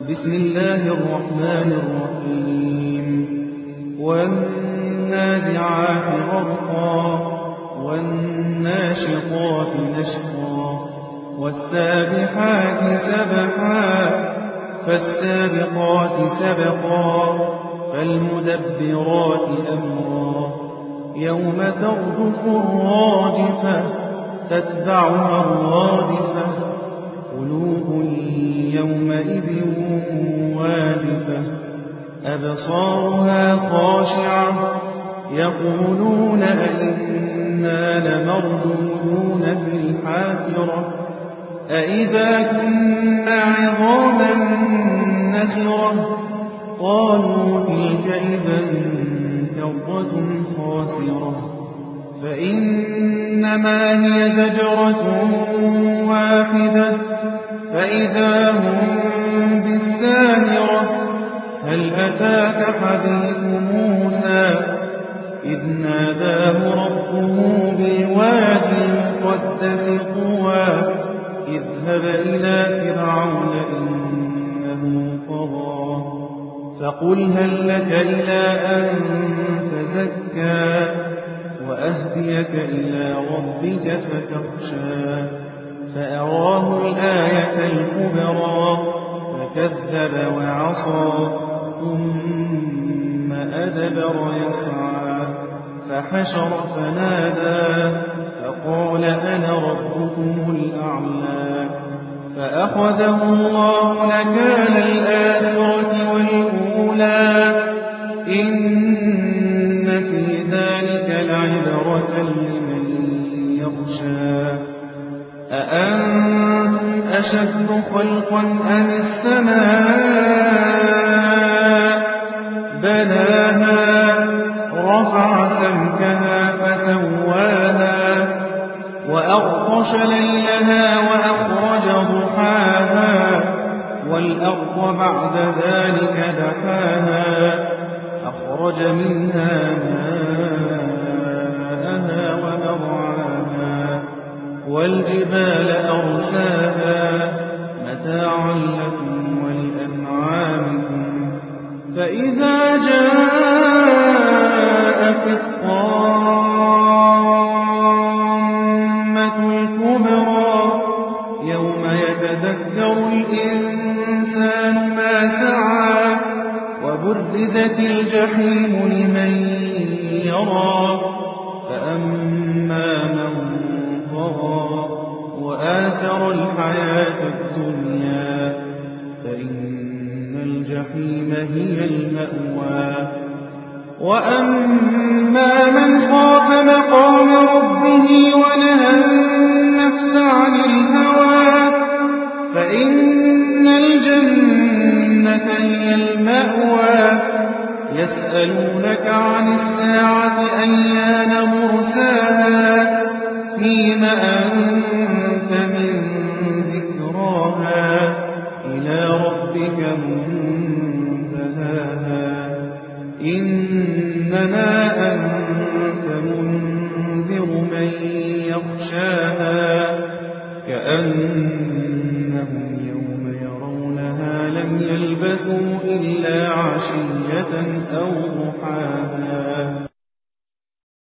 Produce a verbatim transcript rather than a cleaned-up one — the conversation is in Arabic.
بسم الله الرحمن الرحيم والنازعات غرقا والناشطات نشطا والسابحات سبحا فالسابقات سبقا فالمدبرات أمرا يوم ترجف الراجفة تتبعها الرادفة قلوب يومئذ واجفة أبصارها خاشعة يقولون أئنا لمردودون في الحافرة أئذا كنا عظاما نخرة قالوا تلك إذا كرة خاسرة فإنما هي زجرة واحدة فإذا هم بالساهرة هل أتاك حديث موسى إذ ناداه ربه بالوادي المقدس طوى اذهب إلى فرعون إنه طغى فقل هل لك إلى أن تزكى وأهديك إلى ربك فتخشى فأراه الآية الكبرى فكذب وعصى ثم أدبر يسعى فحشر فنادى فقال أنا ربكم الأعلى فأخذه الله نكال الآخرة والأولى إن في ذلك لعبرة لمن يخشى أأنتم أشد خلقا أم السماء بناها رفع سمكها فسواها وأغطش ليلها وأخرج ضحاها والأرض بعد ذلك دحاها أخرج منها ماءها ومرعاها والجبال أرساها متاعا لكم ولأنعامكم فإذا جاءت الطامة الكبرى يوم يتذكر الإنسان ما سعى وبرزت الجحيم لمن يرى فأما من طغى وآثر الحياة الدنيا فإن الجحيم هي المأوى وأما من خاف مقام ربه ونهى النفس عن الهوى فإن الجنة هي المأوى يسألونك عن الساعة أيان مرساها فيم أنت من ذكراها إلى ربك منتهاها إنما أنت منذر من يخشاها كأنهم يوم يرونها لم يلبثوا إلا عشية أو ضحاها.